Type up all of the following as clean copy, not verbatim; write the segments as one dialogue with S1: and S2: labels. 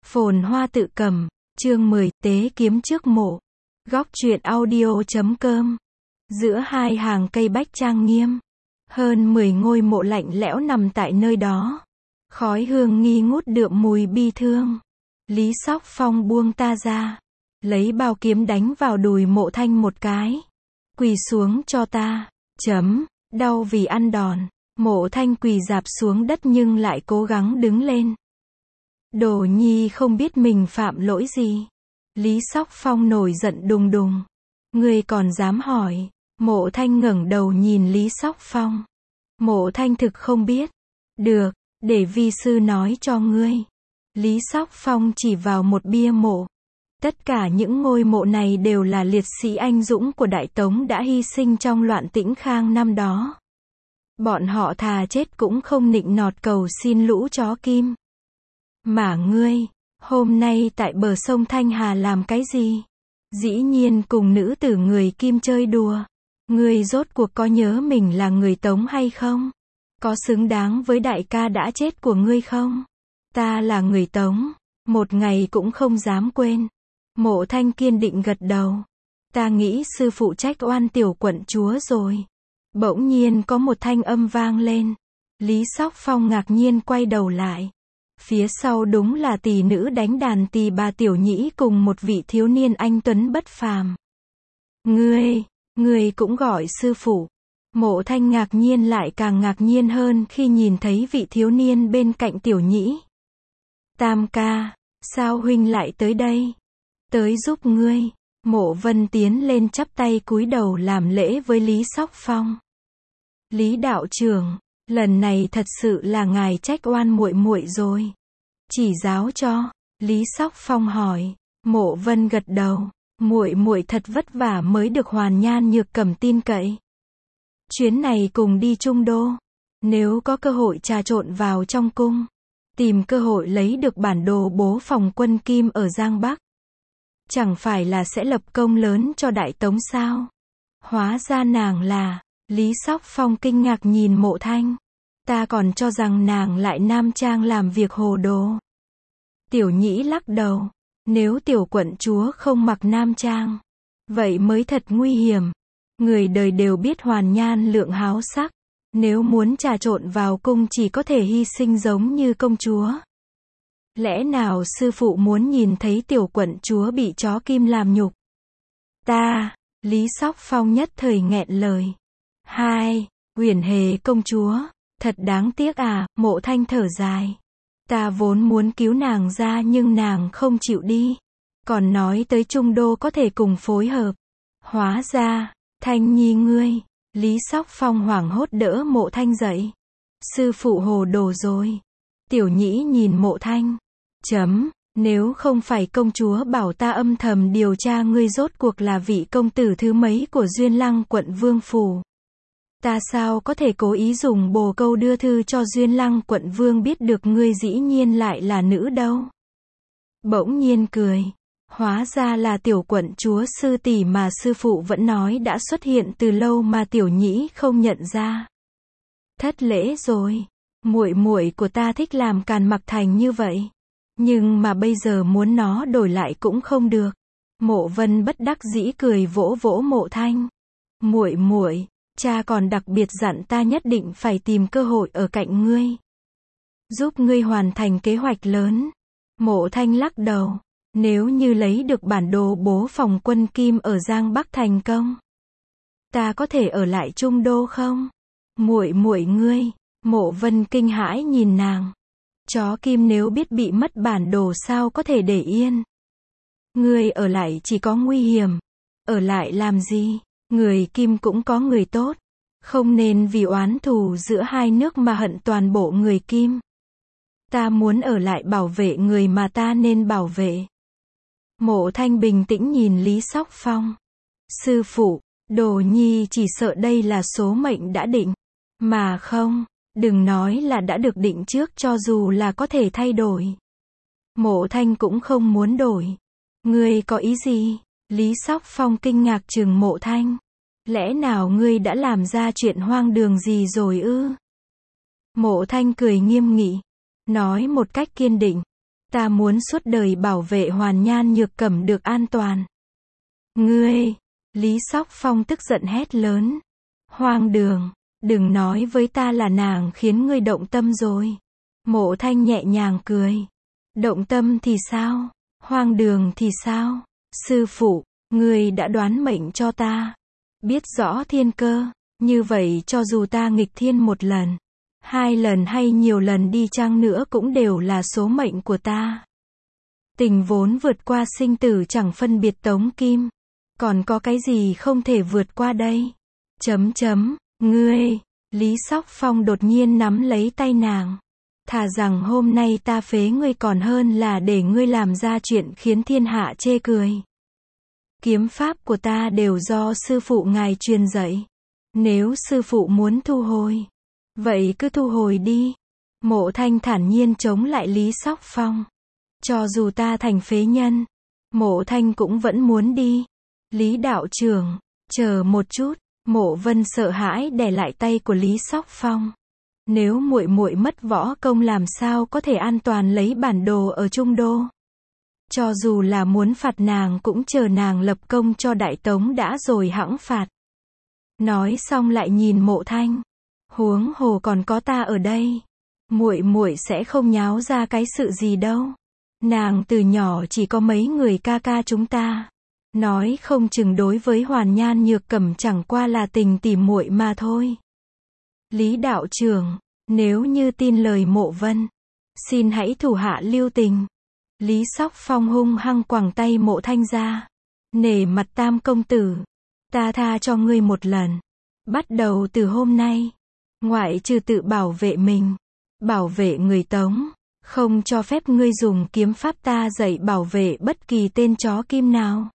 S1: Phồn Hoa tự cầm, chương 10, tế kiếm trước mộ. Góc truyện audio.com. Giữa hai hàng cây bách trang nghiêm, hơn 10 ngôi mộ lạnh lẽo nằm tại nơi đó. Khói hương nghi ngút đượm mùi bi thương. Lý Sóc Phong buông ta ra, lấy bao kiếm đánh vào đùi Mộ Thanh một cái. Quỳ xuống cho ta. Đau vì ăn đòn. Mộ Thanh quỳ rạp xuống đất nhưng lại cố gắng đứng lên. Đồ nhi không biết mình phạm lỗi gì. Lý Sóc Phong nổi giận đùng đùng. Ngươi còn dám hỏi? Mộ Thanh ngẩng đầu nhìn Lý Sóc Phong. Mộ Thanh thực không biết. Được, để vi sư nói cho ngươi. Lý Sóc Phong chỉ vào một bia mộ. Tất cả những ngôi mộ này đều là liệt sĩ anh dũng của Đại Tống đã hy sinh trong loạn Tĩnh Khang năm đó. Bọn họ thà chết cũng không nịnh nọt cầu xin lũ chó kim. Mà ngươi, hôm nay tại bờ sông Thanh Hà làm cái gì? Dĩ nhiên cùng nữ tử người Kim chơi đùa. Ngươi rốt cuộc có nhớ mình là người Tống hay không? Có xứng đáng với đại ca đã chết của ngươi không? Ta là người Tống, một ngày cũng không dám quên. Mộ Thanh kiên định gật đầu. Ta nghĩ sư phụ trách oan tiểu quận chúa rồi. Bỗng nhiên có một thanh âm vang lên. Lý Sóc Phong ngạc nhiên quay đầu lại. Phía sau đúng là tỷ nữ đánh đàn tỳ bà Tiểu Nhĩ cùng một vị thiếu niên anh tuấn bất phàm. Ngươi cũng gọi sư phụ. Mộ Thanh ngạc nhiên lại càng ngạc nhiên hơn khi nhìn thấy vị thiếu niên bên cạnh Tiểu Nhĩ. Tam ca, sao huynh lại tới đây? Tới giúp ngươi. Mộ Vân tiến lên chắp tay cúi đầu làm lễ với Lý Sóc Phong. Lý đạo trưởng, lần này thật sự là ngài trách oan muội muội rồi. Chỉ giáo cho. Lý Sóc Phong hỏi. Mộ Vân gật đầu. Muội muội thật vất vả mới được Hoàn Nhan Nhược Cẩm tin cậy. Chuyến này cùng đi Trung Đô. Nếu có cơ hội trà trộn vào trong cung, tìm cơ hội lấy được bản đồ bố phòng quân Kim ở Giang Bắc, chẳng phải là sẽ lập công lớn cho Đại Tống sao? Hóa ra nàng là... Lý Sóc Phong kinh ngạc nhìn Mộ Thanh. Ta còn cho rằng nàng lại nam trang làm việc hồ đồ. Tiểu Nhĩ lắc đầu. Nếu tiểu quận chúa không mặc nam trang, vậy mới thật nguy hiểm. Người đời đều biết Hoàn Nhan lượng háo sắc. Nếu muốn trà trộn vào cung chỉ có thể hy sinh giống như công chúa. Lẽ nào sư phụ muốn nhìn thấy tiểu quận chúa bị chó kim làm nhục? Ta, Lý Sóc Phong nhất thời nghẹn lời. Uyển Hề công chúa, thật đáng tiếc à, Mộ Thanh thở dài. Ta vốn muốn cứu nàng ra nhưng nàng không chịu đi. Còn nói tới Trung Đô có thể cùng phối hợp. Hóa ra, Thanh nhi ngươi. Lý Sóc Phong hoảng hốt đỡ Mộ Thanh dậy. Sư phụ hồ đồ rồi. Tiểu Nhĩ nhìn Mộ Thanh. Nếu không phải công chúa bảo ta âm thầm điều tra ngươi rốt cuộc là vị công tử thứ mấy của Duyên Lăng quận Vương Phủ. Ta sao có thể cố ý dùng bồ câu đưa thư cho Duyên Lăng quận Vương biết được ngươi dĩ nhiên lại là nữ đâu. Bỗng nhiên cười. Hóa ra là tiểu quận chúa sư tỷ mà sư phụ vẫn nói đã xuất hiện từ lâu mà Tiểu Nhĩ không nhận ra. Thất lễ rồi. Muội muội của ta thích làm càn mặc thành như vậy. Nhưng mà bây giờ muốn nó đổi lại cũng không được. Mộ Vân bất đắc dĩ cười vỗ vỗ Mộ Thanh. Muội, cha còn đặc biệt dặn ta nhất định phải tìm cơ hội ở cạnh ngươi. Giúp ngươi hoàn thành kế hoạch lớn. Mộ Thanh lắc đầu. Nếu như lấy được bản đồ bố phòng quân Kim ở Giang Bắc thành công, ta có thể ở lại Trung Đô không? Muội ngươi. Mộ Vân kinh hãi nhìn nàng. Chó Kim nếu biết bị mất bản đồ sao có thể để yên? Ngươi ở lại chỉ có nguy hiểm. Ở lại làm gì? Người Kim cũng có người tốt. Không nên vì oán thù giữa hai nước mà hận toàn bộ người Kim. Ta muốn ở lại bảo vệ người mà ta nên bảo vệ. Mộ Thanh bình tĩnh nhìn Lý Sóc Phong. Sư phụ, đồ nhi chỉ sợ đây là số mệnh đã định. Mà không, đừng nói là đã được định trước cho dù là có thể thay đổi. Mộ Thanh cũng không muốn đổi. Ngươi có ý gì? Lý Sóc Phong kinh ngạc trừng Mộ Thanh. Lẽ nào ngươi đã làm ra chuyện hoang đường gì rồi ư? Mộ Thanh cười nghiêm nghị. Nói một cách kiên định. Ta muốn suốt đời bảo vệ Hoàn Nhan Nhược Cẩm được an toàn. Ngươi! Lý Sóc Phong tức giận hét lớn. Hoang đường! Đừng nói với ta là nàng khiến ngươi động tâm rồi. Mộ Thanh nhẹ nhàng cười. Động tâm thì sao? Hoang đường thì sao? Sư phụ, ngươi đã đoán mệnh cho ta. Biết rõ thiên cơ. Như vậy cho dù ta nghịch thiên một lần, 2 lần hay nhiều lần đi chăng nữa cũng đều là số mệnh của ta. Tình vốn vượt qua sinh tử chẳng phân biệt tống kim. Còn có cái gì không thể vượt qua đây? Ngươi! Lý Sóc Phong đột nhiên nắm lấy tay nàng. Thà rằng hôm nay ta phế ngươi còn hơn là để ngươi làm ra chuyện khiến thiên hạ chê cười. Kiếm pháp của ta đều do sư phụ ngài truyền dạy. Nếu sư phụ muốn thu hồi, vậy cứ thu hồi đi. Mộ Thanh thản nhiên chống lại Lý Sóc Phong. Cho dù ta thành phế nhân, Mộ Thanh cũng vẫn muốn đi. Lý đạo trưởng, chờ một chút. Mộ Vân sợ hãi đè lại tay của Lý Sóc Phong. Nếu muội muội mất võ công làm sao có thể an toàn lấy bản đồ ở Trung Đô. Cho dù là muốn phạt nàng cũng chờ nàng lập công cho Đại Tống đã rồi hẵng phạt. Nói xong lại nhìn Mộ Thanh. Huống hồ còn có ta ở đây. Muội muội sẽ không nháo ra cái sự gì đâu. Nàng từ nhỏ chỉ có mấy người ca ca chúng ta. Nói không chừng đối với Hoàn Nhan Nhược Cẩm chẳng qua là tình tỉ muội mà thôi. Lý đạo trưởng, nếu như tin lời Mộ Vân, xin hãy thủ hạ lưu tình. Lý Sóc Phong hung hăng quẳng tay Mộ Thanh ra. Nể mặt Tam công tử, ta tha cho ngươi một lần. Bắt đầu từ hôm nay, ngoại trừ tự bảo vệ mình, bảo vệ người Tống, không cho phép ngươi dùng kiếm pháp ta dạy bảo vệ bất kỳ tên chó kim nào.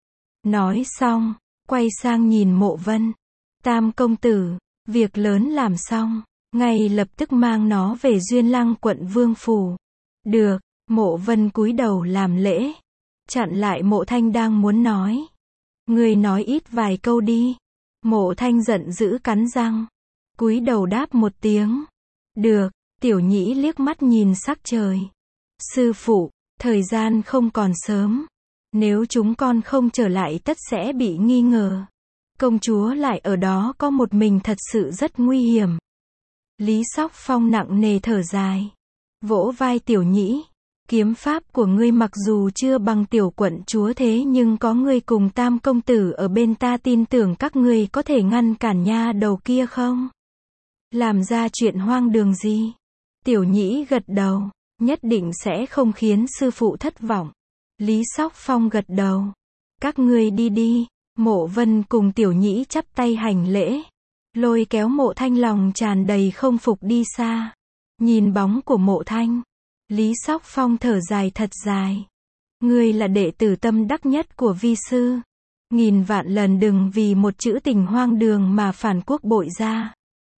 S1: Nói xong, quay sang nhìn Mộ Vân. Tam công tử, việc lớn làm xong, ngay lập tức mang nó về Duyên Lăng quận Vương phủ. Được, Mộ Vân cúi đầu làm lễ, chặn lại Mộ Thanh đang muốn nói. Ngươi nói ít vài câu đi. Mộ Thanh giận dữ cắn răng, cúi đầu đáp một tiếng. Được, Tiểu Nhĩ liếc mắt nhìn sắc trời. Sư phụ, thời gian không còn sớm. Nếu chúng con không trở lại tất sẽ bị nghi ngờ. Công chúa lại ở đó có một mình thật sự rất nguy hiểm. Lý Sóc Phong nặng nề thở dài, vỗ vai Tiểu Nhĩ. Kiếm pháp của ngươi mặc dù chưa bằng tiểu quận chúa thế nhưng có ngươi cùng Tam công tử ở bên ta tin tưởng các ngươi có thể ngăn cản nha đầu kia không? Làm ra chuyện hoang đường gì? Tiểu Nhĩ gật đầu, nhất định sẽ không khiến sư phụ thất vọng. Lý Sóc Phong gật đầu. Các ngươi đi đi. Mộ Vân cùng Tiểu Nhĩ chắp tay hành lễ, lôi kéo Mộ Thanh lòng tràn đầy không phục đi xa. Nhìn bóng của Mộ Thanh, Lý Sóc Phong thở dài thật dài. Ngươi là đệ tử tâm đắc nhất của vi sư. Nghìn vạn lần đừng vì một chữ tình hoang đường mà phản quốc bội ra.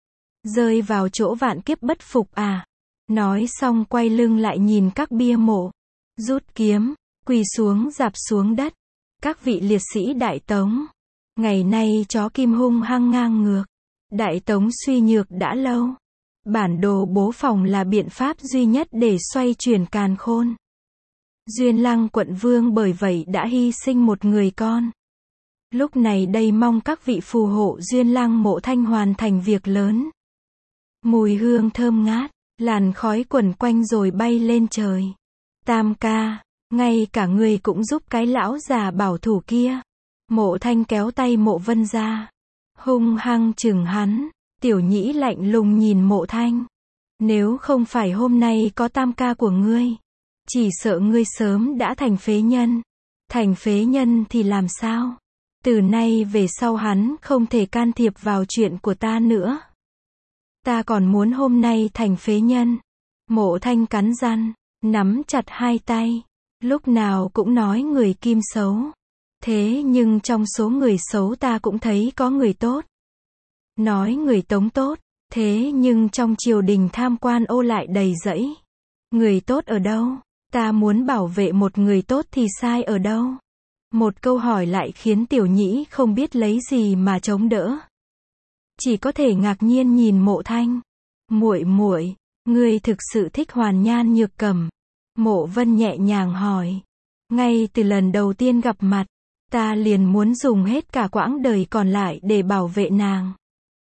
S1: Rơi vào chỗ vạn kiếp bất phục à. Nói xong quay lưng lại nhìn các bia mộ. Rút kiếm, quỳ xuống rạp xuống đất. Các vị liệt sĩ Đại Tống. Ngày nay chó kim hung hăng ngang ngược. Đại Tống suy nhược đã lâu. Bản đồ bố phòng là biện pháp duy nhất để xoay chuyển càn khôn. Duyên Lăng quận vương bởi vậy đã hy sinh một người con. Lúc này đây mong các vị phù hộ Duyên Lăng Mộ Thanh hoàn thành việc lớn. Mùi hương thơm ngát, làn khói quẩn quanh rồi bay lên trời. Tam ca, ngay cả ngươi cũng giúp cái lão già bảo thủ kia. Mộ Thanh kéo tay Mộ Vân ra, hung hăng chừng hắn. Tiểu Nhĩ lạnh lùng nhìn Mộ Thanh. Nếu không phải hôm nay có tam ca của ngươi, chỉ sợ ngươi sớm đã thành phế nhân. Thành phế nhân thì làm sao? Từ nay về sau hắn không thể can thiệp vào chuyện của ta nữa. Ta còn muốn hôm nay thành phế nhân. Mộ Thanh cắn răng, nắm chặt hai tay. Lúc nào cũng nói người Kim xấu. Thế nhưng trong số người xấu ta cũng thấy có người tốt. Nói người Tống tốt, thế nhưng trong triều đình tham quan ô lại đầy rẫy. Người tốt ở đâu? Ta muốn bảo vệ một người tốt thì sai ở đâu? Một câu hỏi lại khiến Tiểu Nhĩ không biết lấy gì mà chống đỡ. Chỉ có thể ngạc nhiên nhìn Mộ Thanh. Muội muội, ngươi thực sự thích Hoàn Nhan Nhược Cẩm. Mộ Vân nhẹ nhàng hỏi. Ngay từ lần đầu tiên gặp mặt, ta liền muốn dùng hết cả quãng đời còn lại để bảo vệ nàng.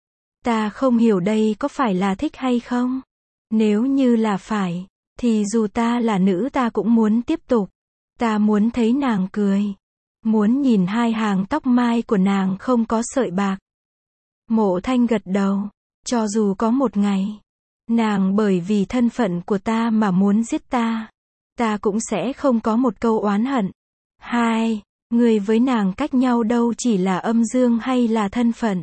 S1: Ta không hiểu đây có phải là thích hay không? Nếu như là phải, thì dù ta là nữ ta cũng muốn tiếp tục. Ta muốn thấy nàng cười. Muốn nhìn hai hàng tóc mai của nàng không có sợi bạc. Mộ Thanh gật đầu. Cho dù có một ngày, nàng bởi vì thân phận của ta mà muốn giết ta, ta cũng sẽ không có một câu oán hận. Hai, người với nàng cách nhau đâu chỉ là âm dương hay là thân phận.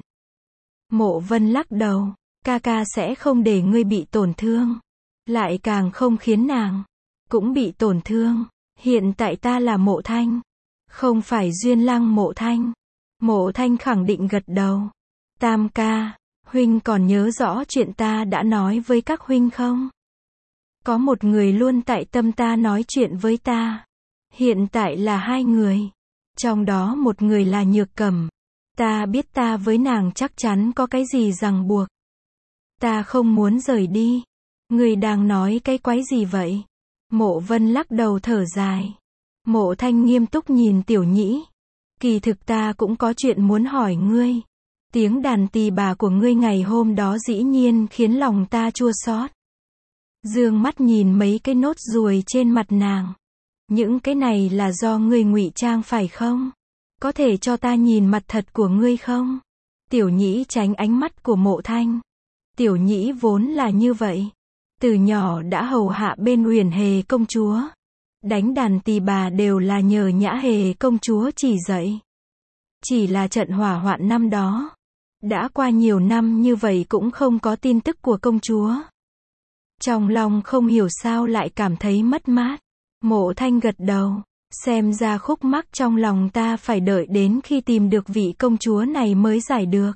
S1: Mộ Vân lắc đầu. Ca ca sẽ không để ngươi bị tổn thương. Lại càng không khiến nàng cũng bị tổn thương. Hiện tại ta là Mộ Thanh, không phải Duyên Lăng Mộ Thanh. Mộ Thanh khẳng định gật đầu. Tam ca, huynh còn nhớ rõ chuyện ta đã nói với các huynh không? Có một người luôn tại tâm ta nói chuyện với ta. Hiện tại là hai người. Trong đó một người là Nhược Cẩm. Ta biết ta với nàng chắc chắn có cái gì ràng buộc. Ta không muốn rời đi. Người đang nói cái quái gì vậy? Mộ Vân lắc đầu thở dài. Mộ Thanh nghiêm túc nhìn Tiểu Nhĩ. Kỳ thực ta cũng có chuyện muốn hỏi ngươi. Tiếng đàn tỳ bà của ngươi ngày hôm đó dĩ nhiên khiến lòng ta chua xót. Dương mắt nhìn mấy cái nốt ruồi trên mặt nàng. Những cái này là do ngươi ngụy trang phải không? Có thể cho ta nhìn mặt thật của ngươi không? Tiểu Nhĩ tránh ánh mắt của Mộ Thanh. Tiểu Nhĩ vốn là như vậy. Từ nhỏ đã hầu hạ bên Uyển Hề công chúa. Đánh đàn tỳ bà đều là nhờ Nhã Hề công chúa chỉ dạy. Chỉ là trận hỏa hoạn năm đó. Đã qua nhiều năm như vậy cũng không có tin tức của công chúa. Trong lòng không hiểu sao lại cảm thấy mất mát. Mộ Thanh gật đầu. Xem ra khúc mắc trong lòng ta phải đợi đến khi tìm được vị công chúa này mới giải được.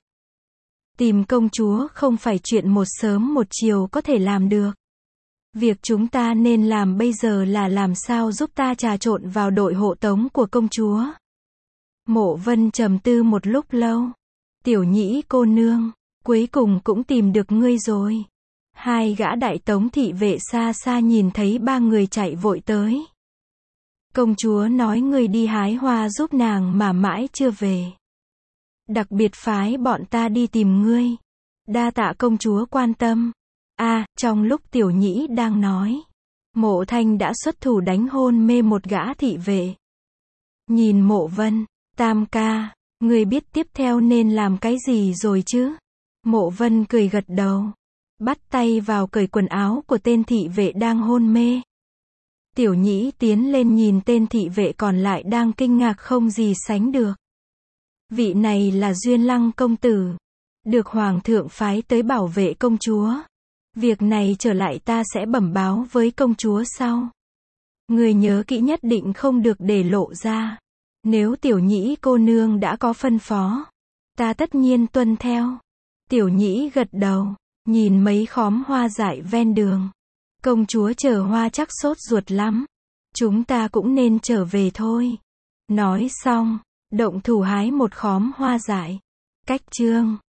S1: Tìm công chúa không phải chuyện một sớm một chiều có thể làm được. Việc chúng ta nên làm bây giờ là làm sao giúp ta trà trộn vào đội hộ tống của công chúa. Mộ Vân trầm tư một lúc lâu. Tiểu Nhĩ cô nương, cuối cùng cũng tìm được ngươi rồi. Hai gã đại tống thị vệ xa xa nhìn thấy ba người chạy vội tới. Công chúa nói ngươi đi hái hoa giúp nàng mà mãi chưa về. Đặc biệt phái bọn ta đi tìm ngươi. Đa tạ công chúa quan tâm. Trong lúc Tiểu Nhĩ đang nói, Mộ Thanh đã xuất thủ đánh hôn mê một gã thị vệ. Nhìn Mộ Vân, Tam ca, ngươi biết tiếp theo nên làm cái gì rồi chứ? Mộ Vân cười gật đầu. Bắt tay vào cởi quần áo của tên thị vệ đang hôn mê. Tiểu Nhĩ tiến lên nhìn tên thị vệ còn lại đang kinh ngạc không gì sánh được. Vị này là Duyên Lăng công tử. Được Hoàng thượng phái tới bảo vệ công chúa. Việc này trở lại ta sẽ bẩm báo với công chúa sau. Người nhớ kỹ nhất định không được để lộ ra. Nếu Tiểu Nhĩ cô nương đã có phân phó, ta tất nhiên tuân theo. Tiểu Nhĩ gật đầu, nhìn mấy khóm hoa dại ven đường. Công chúa chờ hoa chắc sốt ruột lắm. Chúng ta cũng nên trở về thôi. Nói xong, động thủ hái một khóm hoa dại. Cách chương